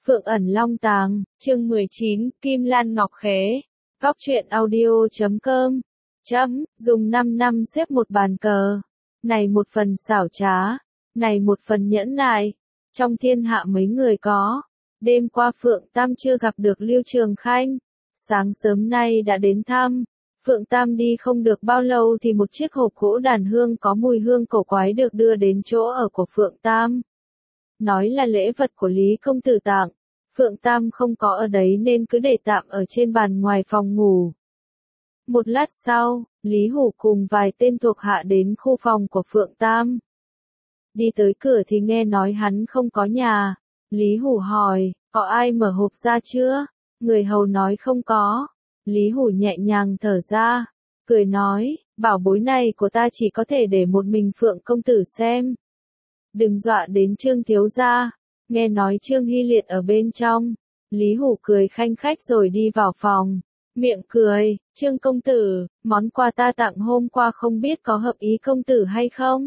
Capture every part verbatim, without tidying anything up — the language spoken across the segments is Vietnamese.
Phượng ẩn long tàng, chương mười chín, Kim Lan Ngọc Khế. Góc truyện audio chấm com. Chấm, dùng năm năm xếp một bàn cờ. Này một phần xảo trá, này một phần nhẫn nại. Trong thiên hạ mấy người có. Đêm qua Phượng Tam chưa gặp được Lưu Trường Khanh. Sáng sớm nay đã đến thăm. Phượng Tam đi không được bao lâu thì một chiếc hộp gỗ đàn hương có mùi hương cổ quái được đưa đến chỗ ở của Phượng Tam. Nói là lễ vật của Lý Công Tử tặng. Phượng Tam không có ở đấy nên cứ để tạm ở trên bàn ngoài phòng ngủ. Một lát sau, Lý Hủ cùng vài tên thuộc hạ đến khu phòng của Phượng Tam. Đi tới cửa thì nghe nói hắn không có nhà. Lý Hủ hỏi, có ai mở hộp ra chưa? Người hầu nói không có. Lý Hủ nhẹ nhàng thở ra, cười nói, bảo bối này của ta chỉ có thể để một mình Phượng công tử xem. Đừng dọa đến Trương thiếu gia. Nghe nói Trương Hy Liệt ở bên trong. Lý Hủ cười khanh khách rồi đi vào phòng. Miệng cười, Trương công tử, món quà ta tặng hôm qua không biết có hợp ý công tử hay không?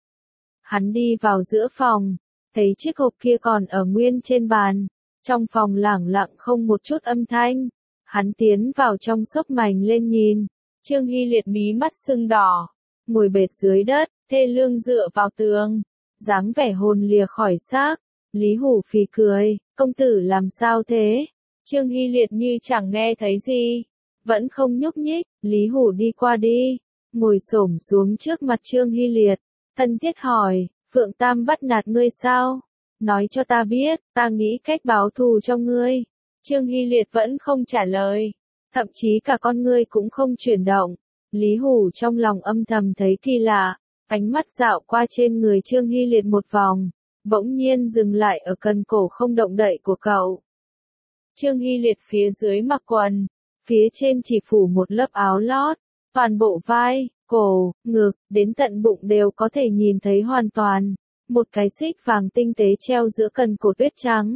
Hắn đi vào giữa phòng, thấy chiếc hộp kia còn ở nguyên trên bàn. Trong phòng lẳng lặng không một chút âm thanh. Hắn tiến vào trong xốc mành lên nhìn. Trương Hy Liệt mí mắt sưng đỏ. Ngồi bệt dưới đất, thê lương dựa vào tường. Dáng vẻ hồn lìa khỏi xác. Lý Hủ phì cười, công tử làm sao thế? Trương Hy Liệt như chẳng nghe thấy gì. Vẫn không nhúc nhích, Lý Hủ đi qua đi. Ngồi xổm xuống trước mặt Trương Hy Liệt. Thân thiết hỏi, Phượng Tam bắt nạt ngươi sao? Nói cho ta biết, ta nghĩ cách báo thù cho ngươi. Trương Hy Liệt vẫn không trả lời. Thậm chí cả con ngươi cũng không chuyển động. Lý Hủ trong lòng âm thầm thấy kỳ lạ. Ánh mắt dạo qua trên người Trương Hy Liệt một vòng. Bỗng nhiên dừng lại ở cần cổ không động đậy của cậu. Trương Hy Liệt phía dưới mặc quần. Phía trên chỉ phủ một lớp áo lót. Toàn bộ vai, cổ, ngực, đến tận bụng đều có thể nhìn thấy hoàn toàn. Một cái xích vàng tinh tế treo giữa cần cổ tuyết trắng.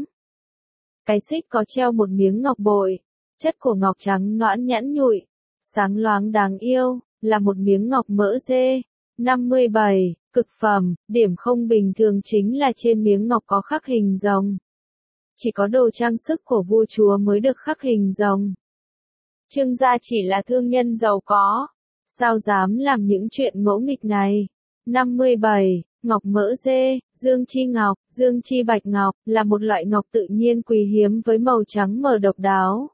Cái xích có treo một miếng ngọc bội. Chất của ngọc trắng nõn nhẵn nhụi. Sáng loáng đáng yêu, là một miếng ngọc mỡ dê. năm mươi bảy, cực phẩm, điểm không bình thường chính là trên miếng ngọc có khắc hình rồng. Chỉ có đồ trang sức của vua chúa mới được khắc hình rồng. Trương gia chỉ là thương nhân giàu có. Sao dám làm những chuyện ngỗ nghịch này? năm mươi bảy, ngọc mỡ dê, dương chi ngọc, dương chi bạch ngọc, là một loại ngọc tự nhiên quý hiếm với màu trắng mờ độc đáo.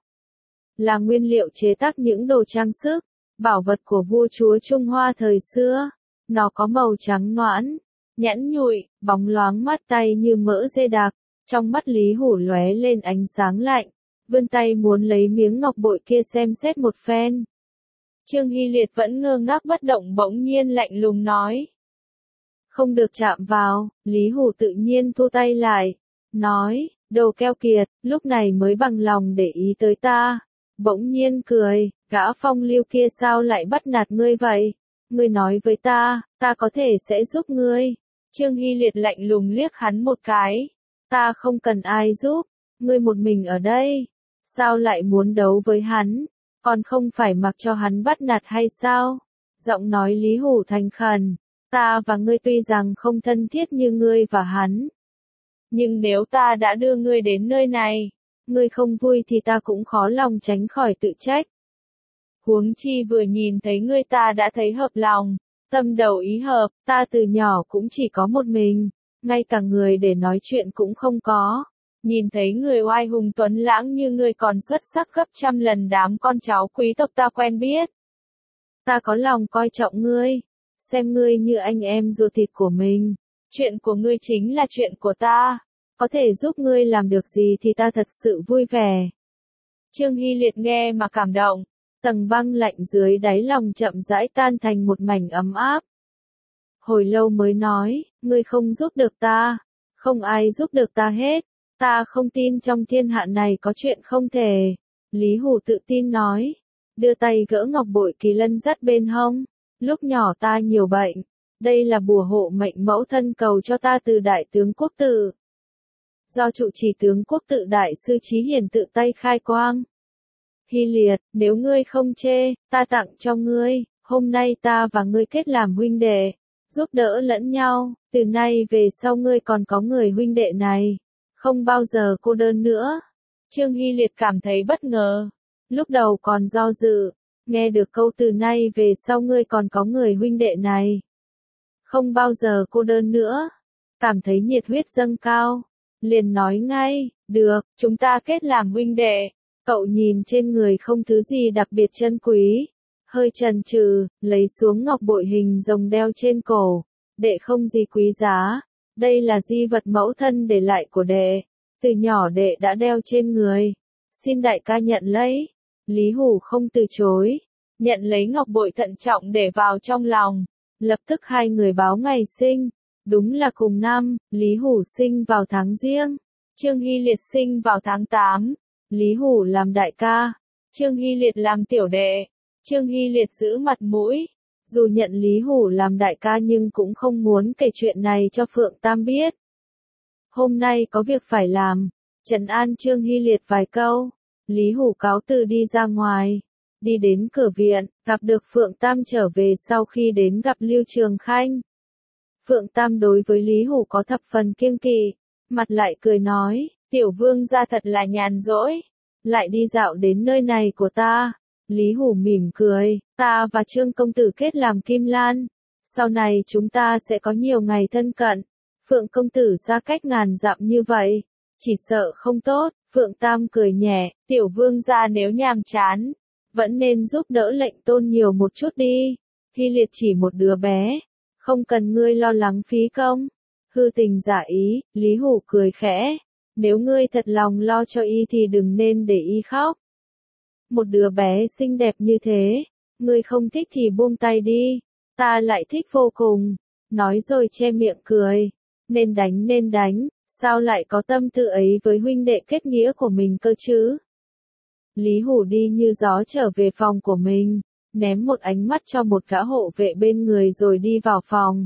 Là nguyên liệu chế tác những đồ trang sức, bảo vật của vua chúa Trung Hoa thời xưa. Nó có màu trắng nõn, nhẵn nhụi, bóng loáng mát tay như mỡ dê đặc. Trong mắt Lý Hủ lóe lên ánh sáng lạnh, vươn tay muốn lấy miếng ngọc bội kia xem xét một phen. Trương Hy Liệt vẫn ngơ ngác bất động bỗng nhiên lạnh lùng nói. Không được chạm vào, Lý Hủ tự nhiên thu tay lại. Nói, đồ keo kiệt, lúc này mới bằng lòng để ý tới ta. Bỗng nhiên cười, gã phong lưu kia sao lại bắt nạt ngươi vậy? Ngươi nói với ta, ta có thể sẽ giúp ngươi. Trương Hy Liệt lạnh lùng liếc hắn một cái. Ta không cần ai giúp, ngươi một mình ở đây. Sao lại muốn đấu với hắn? Còn không phải mặc cho hắn bắt nạt hay sao? Giọng nói Lý Hủ thành khẩn. Ta và ngươi tuy rằng không thân thiết như ngươi và hắn. Nhưng nếu ta đã đưa ngươi đến nơi này, ngươi không vui thì ta cũng khó lòng tránh khỏi tự trách. Huống chi vừa nhìn thấy ngươi ta đã thấy hợp lòng, tâm đầu ý hợp, ta từ nhỏ cũng chỉ có một mình, ngay cả người để nói chuyện cũng không có. Nhìn thấy người oai hùng tuấn lãng như ngươi còn xuất sắc gấp trăm lần đám con cháu quý tộc ta quen biết. Ta có lòng coi trọng ngươi, xem ngươi như anh em ruột thịt của mình. Chuyện của ngươi chính là chuyện của ta, có thể giúp ngươi làm được gì thì ta thật sự vui vẻ. Trương Hy Liệt nghe mà cảm động. Tầng băng lạnh dưới đáy lòng chậm rãi tan thành một mảnh ấm áp. Hồi lâu mới nói, ngươi không giúp được ta, không ai giúp được ta hết, ta không tin trong thiên hạ này có chuyện không thể. Lý Hủ tự tin nói, đưa tay gỡ ngọc bội kỳ lân dắt bên hông. Lúc nhỏ ta nhiều bệnh, đây là bùa hộ mệnh mẫu thân cầu cho ta từ đại tướng quốc tự. Do trụ trì tướng quốc tự đại sư Chí Hiền tự tay khai quang. Hy Liệt, nếu ngươi không chê, ta tặng cho ngươi, hôm nay ta và ngươi kết làm huynh đệ, giúp đỡ lẫn nhau, từ nay về sau ngươi còn có người huynh đệ này, không bao giờ cô đơn nữa. Trương Hy Liệt cảm thấy bất ngờ. Lúc đầu còn do dự, nghe được câu từ nay về sau ngươi còn có người huynh đệ này. Không bao giờ cô đơn nữa. Cảm thấy nhiệt huyết dâng cao. Liền nói ngay, được, chúng ta kết làm huynh đệ. Cậu nhìn trên người không thứ gì đặc biệt chân quý. Hơi chần chừ, lấy xuống ngọc bội hình rồng đeo trên cổ. Đệ không gì quý giá. Đây là di vật mẫu thân để lại của đệ. Từ nhỏ đệ đã đeo trên người. Xin đại ca nhận lấy. Lý Hủ không từ chối. Nhận lấy ngọc bội thận trọng để vào trong lòng. Lập tức hai người báo ngày sinh. Đúng là cùng năm, Lý Hủ sinh vào tháng Giêng. Trương Hy Liệt sinh vào tháng tám. Lý Hủ làm đại ca. Trương Hy Liệt làm tiểu đệ. Trương Hy Liệt giữ mặt mũi. Dù nhận Lý Hủ làm đại ca nhưng cũng không muốn kể chuyện này cho Phượng Tam biết. Hôm nay có việc phải làm. Trấn an Trương Hy Liệt vài câu. Lý Hủ cáo từ đi ra ngoài. Đi đến cửa viện, gặp được Phượng Tam trở về sau khi đến gặp Lưu Trường Khanh. Phượng Tam đối với Lý Hủ có thập phần kiêng kỵ. Mặt lại cười nói, tiểu vương gia thật là nhàn rỗi. Lại đi dạo đến nơi này của ta. Lý Hủ mỉm cười, ta và Trương công tử kết làm kim lan. Sau này chúng ta sẽ có nhiều ngày thân cận. Phượng công tử xa cách ngàn dặm như vậy. Chỉ sợ không tốt. Phượng Tam cười nhẹ, tiểu vương gia nếu nhàm chán. Vẫn nên giúp đỡ lệnh tôn nhiều một chút đi. Hy Liệt chỉ một đứa bé. Không cần ngươi lo lắng phí công. Hư tình giả ý, Lý Hủ cười khẽ. Nếu ngươi thật lòng lo cho y thì đừng nên để y khóc. Một đứa bé xinh đẹp như thế, ngươi không thích thì buông tay đi, ta lại thích vô cùng. Nói rồi che miệng cười, nên đánh nên đánh, sao lại có tâm tư ấy với huynh đệ kết nghĩa của mình cơ chứ? Lý Hủ đi như gió trở về phòng của mình, ném một ánh mắt cho một gã hộ vệ bên người rồi đi vào phòng.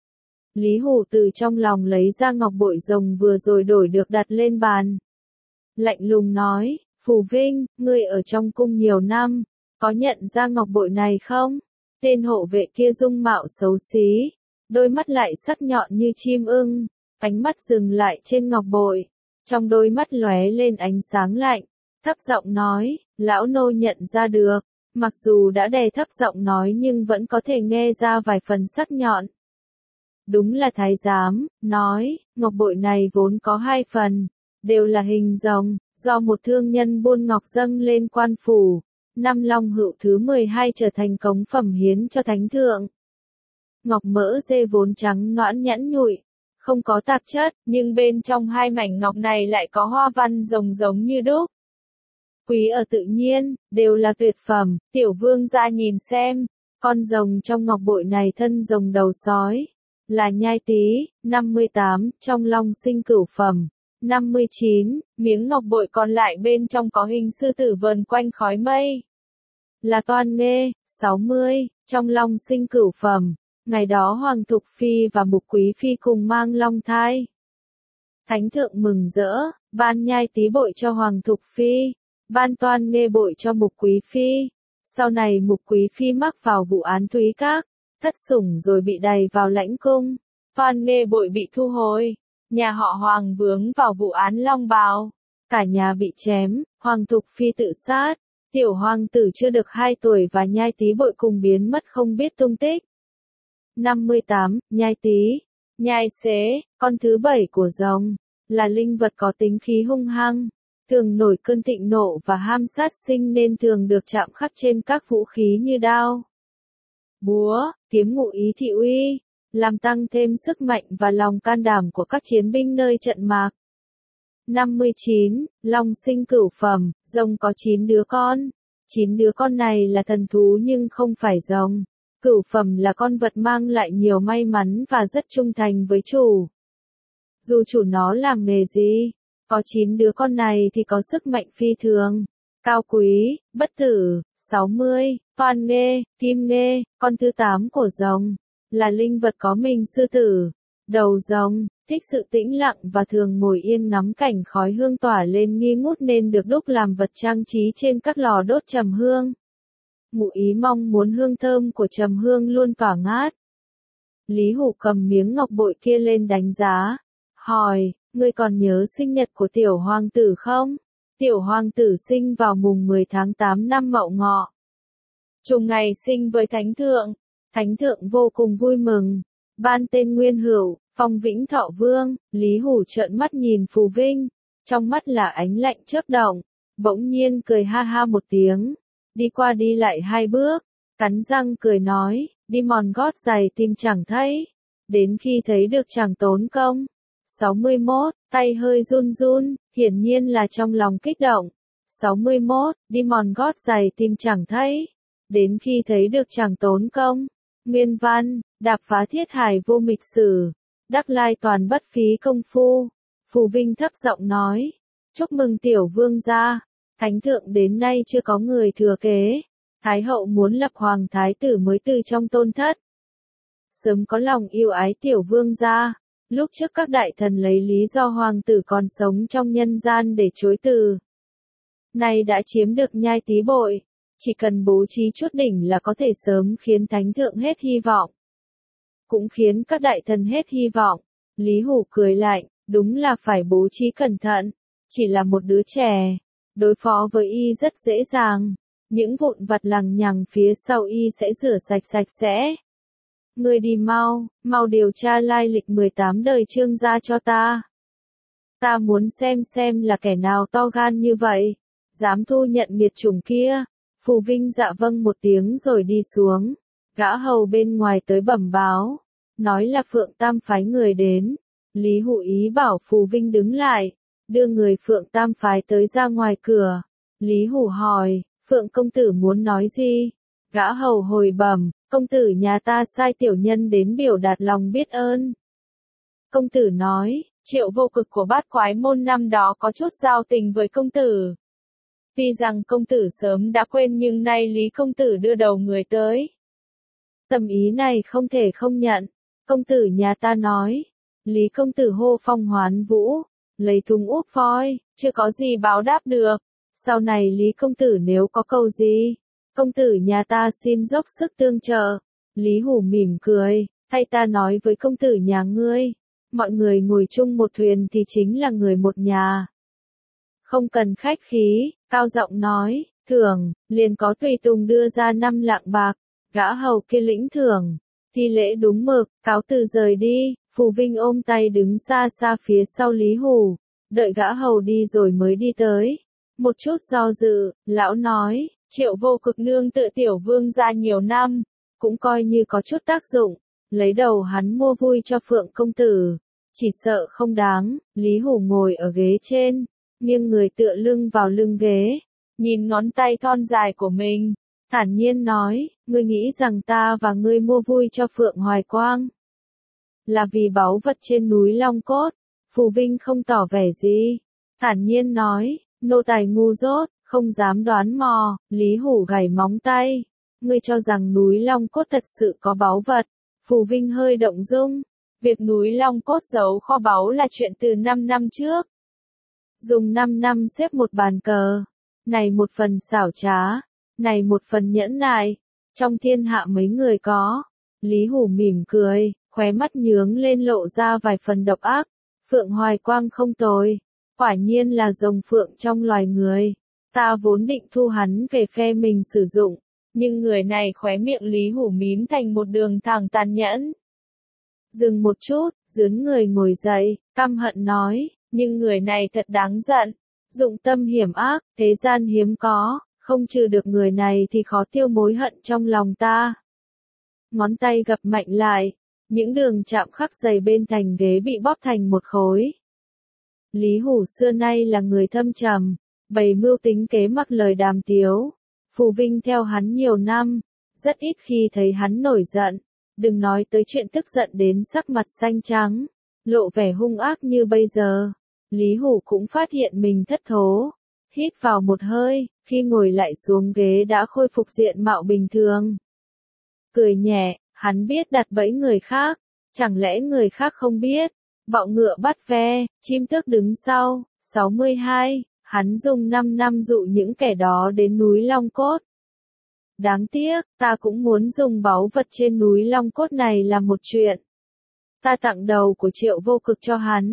Lý Hủ từ trong lòng lấy ra ngọc bội rồng vừa rồi đổi được đặt lên bàn. Lạnh lùng nói, Phù Vinh, ngươi ở trong cung nhiều năm, có nhận ra ngọc bội này không? Tên hộ vệ kia dung mạo xấu xí, đôi mắt lại sắc nhọn như chim ưng, ánh mắt dừng lại trên ngọc bội, trong đôi mắt lóe lên ánh sáng lạnh, thấp giọng nói, lão nô nhận ra được, mặc dù đã đè thấp giọng nói nhưng vẫn có thể nghe ra vài phần sắc nhọn. Đúng là thái giám, nói, ngọc bội này vốn có hai phần, đều là hình rồng, do một thương nhân buôn ngọc dâng lên quan phủ, năm Long Hữu thứ mười hai trở thành cống phẩm hiến cho thánh thượng. Ngọc mỡ dê vốn trắng nõn nhẵn nhụi, không có tạp chất, nhưng bên trong hai mảnh ngọc này lại có hoa văn rồng giống như đúc. Quý ở tự nhiên, đều là tuyệt phẩm, tiểu vương gia nhìn xem, con rồng trong ngọc bội này thân rồng đầu sói, là nhai tý, năm mươi tám, trong long sinh cửu phẩm. năm mươi chín, miếng ngọc bội còn lại bên trong có hình sư tử vờn quanh khói mây. Là Toan Nghê, sáu mươi, trong long sinh cửu phẩm. Ngày đó Hoàng Thục Phi và Mục Quý Phi cùng mang long thai. Thánh thượng mừng rỡ, ban nhai tý bội cho Hoàng Thục Phi, ban Toan Nghê bội cho Mục Quý Phi. Sau này Mục Quý Phi mắc vào vụ án Thúy Các, thất sủng rồi bị đày vào lãnh cung. Toan Nghê bội bị thu hồi. Nhà họ Hoàng vướng vào vụ án Long Bào, cả nhà bị chém, Hoàng Thục Phi tự sát, tiểu hoàng tử chưa được hai tuổi và nhai tý bội cùng biến mất không biết tung tích. năm mươi tám, nhai tý, nhai xế, con thứ bảy của rồng, là linh vật có tính khí hung hăng, thường nổi cơn thịnh nộ và ham sát sinh nên thường được chạm khắc trên các vũ khí như đao, búa, kiếm ngụ ý thị uy. Làm tăng thêm sức mạnh và lòng can đảm của các chiến binh nơi trận mạc. năm mươi chín, Long sinh cửu phẩm, rồng có chín đứa con. chín đứa con này là thần thú nhưng không phải rồng. Cửu phẩm là con vật mang lại nhiều may mắn và rất trung thành với chủ. Dù chủ nó làm nghề gì, có chín đứa con này thì có sức mạnh phi thường. Cao quý, bất tử, sáu mươi, Toan Nghê, Kim Nghê, con thứ tám của rồng. Là linh vật có mình sư tử, đầu rồng, thích sự tĩnh lặng và thường ngồi yên ngắm cảnh khói hương tỏa lên nghi ngút nên được đúc làm vật trang trí trên các lò đốt trầm hương. Ngụ ý mong muốn hương thơm của trầm hương luôn tỏa ngát. Lý Hủ cầm miếng ngọc bội kia lên đánh giá, hỏi, ngươi còn nhớ sinh nhật của tiểu hoàng tử không? Tiểu hoàng tử sinh vào mùng mười tháng tám năm Mậu Ngọ. Trùng ngày sinh với thánh thượng. Thánh thượng vô cùng vui mừng. Ban tên Nguyên Hữu, phong Vĩnh Thọ Vương. Lý Hủ trợn mắt nhìn Phù Vinh. Trong mắt là ánh lạnh chớp động. Bỗng nhiên cười ha ha một tiếng. Đi qua đi lại hai bước. Cắn răng cười nói, đi mòn gót giày tìm chẳng thấy. Đến khi thấy được chẳng tốn công. sáu mươi mốt, tay hơi run run, hiển nhiên là trong lòng kích động. sáu mươi mốt, đi mòn gót giày tìm chẳng thấy. Đến khi thấy được chẳng tốn công. Nguyên văn, đạp phá thiết hải vô mịch sử. Đắc lai toàn bất phí công phu. Phù Vinh thấp giọng nói. Chúc mừng tiểu vương gia. Thánh thượng đến nay chưa có người thừa kế. Thái hậu muốn lập hoàng thái tử mới từ trong tôn thất. Sớm có lòng yêu ái tiểu vương gia. Lúc trước các đại thần lấy lý do hoàng tử còn sống trong nhân gian để chối từ. Nay đã chiếm được nhai tí bội. Chỉ cần bố trí chút đỉnh là có thể sớm khiến thánh thượng hết hy vọng. Cũng khiến các đại thần hết hy vọng. Lý Hủ cười lạnh, đúng là phải bố trí cẩn thận. Chỉ là một đứa trẻ. Đối phó với y rất dễ dàng. Những vụn vặt lằng nhằng phía sau y sẽ rửa sạch sạch sẽ. Ngươi đi mau, mau điều tra lai lịch mười tám đời Trương gia cho ta. Ta muốn xem xem là kẻ nào to gan như vậy. Dám thu nhận nghiệt chủng kia. Phù Vinh dạ vâng một tiếng rồi đi xuống. Gã hầu bên ngoài tới bẩm báo. Nói là Phượng Tam phái người đến. Lý Hủ ý bảo Phù Vinh đứng lại. Đưa người Phượng Tam phái tới ra ngoài cửa. Lý Hủ hỏi, Phượng công tử muốn nói gì? Gã hầu hồi bẩm, công tử nhà ta sai tiểu nhân đến biểu đạt lòng biết ơn. Công tử nói, Triệu Vô Cực của Bát Quái môn năm đó có chút giao tình với công tử. Tuy rằng công tử sớm đã quên nhưng nay Lý công tử đưa đầu người tới. Tâm ý này không thể không nhận. Công tử nhà ta nói, Lý công tử hô phong hoán vũ, lấy thùng úp voi, chưa có gì báo đáp được. Sau này Lý công tử nếu có câu gì, công tử nhà ta xin dốc sức tương trợ. Lý Hủ mỉm cười, thay ta nói với công tử nhà ngươi, mọi người ngồi chung một thuyền thì chính là người một nhà. Không cần khách khí, cao giọng nói, thưởng, liền có tùy tùng đưa ra năm lạng bạc, gã hầu kia lĩnh thưởng, thi lễ đúng mực, cáo từ rời đi. Phù Vinh ôm tay đứng xa xa phía sau Lý Hủ, đợi gã hầu đi rồi mới đi tới. Một chút do dự, lão nói, Triệu Vô Cực nương tự tiểu vương gia nhiều năm, cũng coi như có chút tác dụng, lấy đầu hắn mua vui cho Phượng công tử, chỉ sợ không đáng. Lý Hủ ngồi ở ghế trên, nghiêng người tựa lưng vào lưng ghế, nhìn ngón tay thon dài của mình, thản nhiên nói, ngươi nghĩ rằng ta và ngươi mua vui cho Phượng Hoài Quang là vì báu vật trên núi Long Cốt? Phù Vinh không tỏ vẻ gì, thản nhiên nói, nô tài ngu dốt, không dám đoán mò. Lý Hủ gảy móng tay, ngươi cho rằng núi Long Cốt thật sự có báu vật? Phù Vinh hơi động dung, việc núi Long Cốt giấu kho báu là chuyện từ năm năm trước. Dùng năm năm xếp một bàn cờ, này một phần xảo trá, này một phần nhẫn nại, trong thiên hạ mấy người có. Lý Hủ mỉm cười, khóe mắt nhướng lên lộ ra vài phần độc ác. Phượng Hoài Quang không tồi, quả nhiên là rồng phượng trong loài người. Ta vốn định thu hắn về phe mình sử dụng, nhưng người này khóe miệng Lý Hủ mím thành một đường thẳng tàn nhẫn. Dừng một chút, dướn người ngồi dậy, căm hận nói, nhưng người này thật đáng giận, dụng tâm hiểm ác, thế gian hiếm có, không trừ được người này thì khó tiêu mối hận trong lòng ta. Ngón tay gập mạnh lại, những đường chạm khắc dày bên thành ghế bị bóp thành một khối. Lý Hủ xưa nay là người thâm trầm, bày mưu tính kế mặc lời đàm tiếu. Phù Vinh theo hắn nhiều năm, rất ít khi thấy hắn nổi giận, đừng nói tới chuyện tức giận đến sắc mặt xanh trắng, lộ vẻ hung ác như bây giờ. Lý Hủ cũng phát hiện mình thất thố, hít vào một hơi, khi ngồi lại xuống ghế đã khôi phục diện mạo bình thường. Cười nhẹ, hắn biết đặt bẫy người khác, chẳng lẽ người khác không biết? Bọ ngựa bắt ve, chim tước đứng sau. sáu mươi hai, hắn dùng năm năm dụ những kẻ đó đến núi Long Cốt. Đáng tiếc, ta cũng muốn dùng báu vật trên núi Long Cốt này làm một chuyện. Ta tặng đầu của Triệu Vô Cực cho hắn,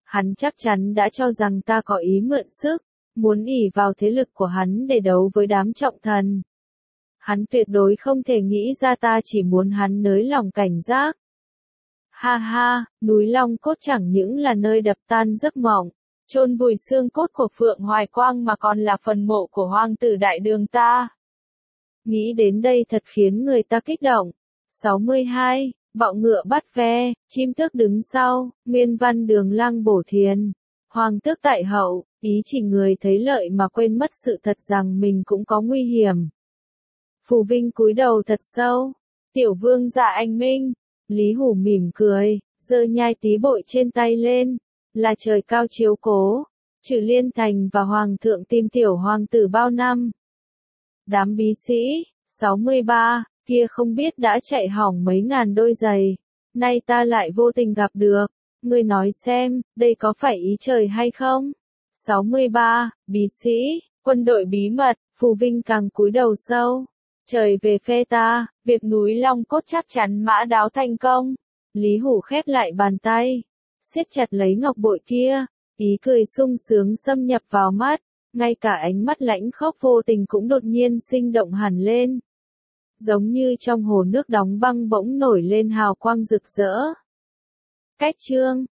Hắn chắc chắn đã cho rằng ta có ý mượn sức, muốn ỷ vào thế lực của hắn để đấu với đám trọng thần. Hắn tuyệt đối không thể nghĩ ra ta chỉ muốn hắn nới lòng cảnh giác. Ha ha, núi Long Cốt chẳng những là nơi đập tan giấc mộng, chôn vùi xương cốt của Phượng Hoài Quang mà còn là phần mộ của hoàng tử đại đường ta. Nghĩ đến đây thật khiến người ta kích động. sáu mươi hai, bọ ngựa bắt ve, chim tước đứng sau, nguyên văn đường lăng bổ thiền. Hoàng tước tại hậu, ý chỉ người thấy lợi mà quên mất sự thật rằng mình cũng có nguy hiểm. Phù Vinh cúi đầu thật sâu. Tiểu vương dạ anh minh. Lý Hủ mỉm cười, giơ nhai tí bội trên tay lên. Là trời cao chiếu cố. Trừ Liên Thành và Hoàng thượng tim tiểu hoàng tử bao năm. Đám bí sĩ, sáu mươi ba, kia không biết đã chạy hỏng mấy ngàn đôi giày. Nay ta lại vô tình gặp được. Ngươi nói xem, đây có phải ý trời hay không? sáu mươi ba, bí sĩ, quân đội bí mật, Phù Vinh càng cúi đầu sâu. Trời về phe ta, việc núi Long Cốt chắc chắn mã đáo thành công. Lý Hủ khép lại bàn tay, siết chặt lấy ngọc bội kia, ý cười sung sướng xâm nhập vào mắt, ngay cả ánh mắt lãnh khốc vô tình cũng đột nhiên sinh động hẳn lên. Giống như trong hồ nước đóng băng bỗng nổi lên hào quang rực rỡ. Cách chương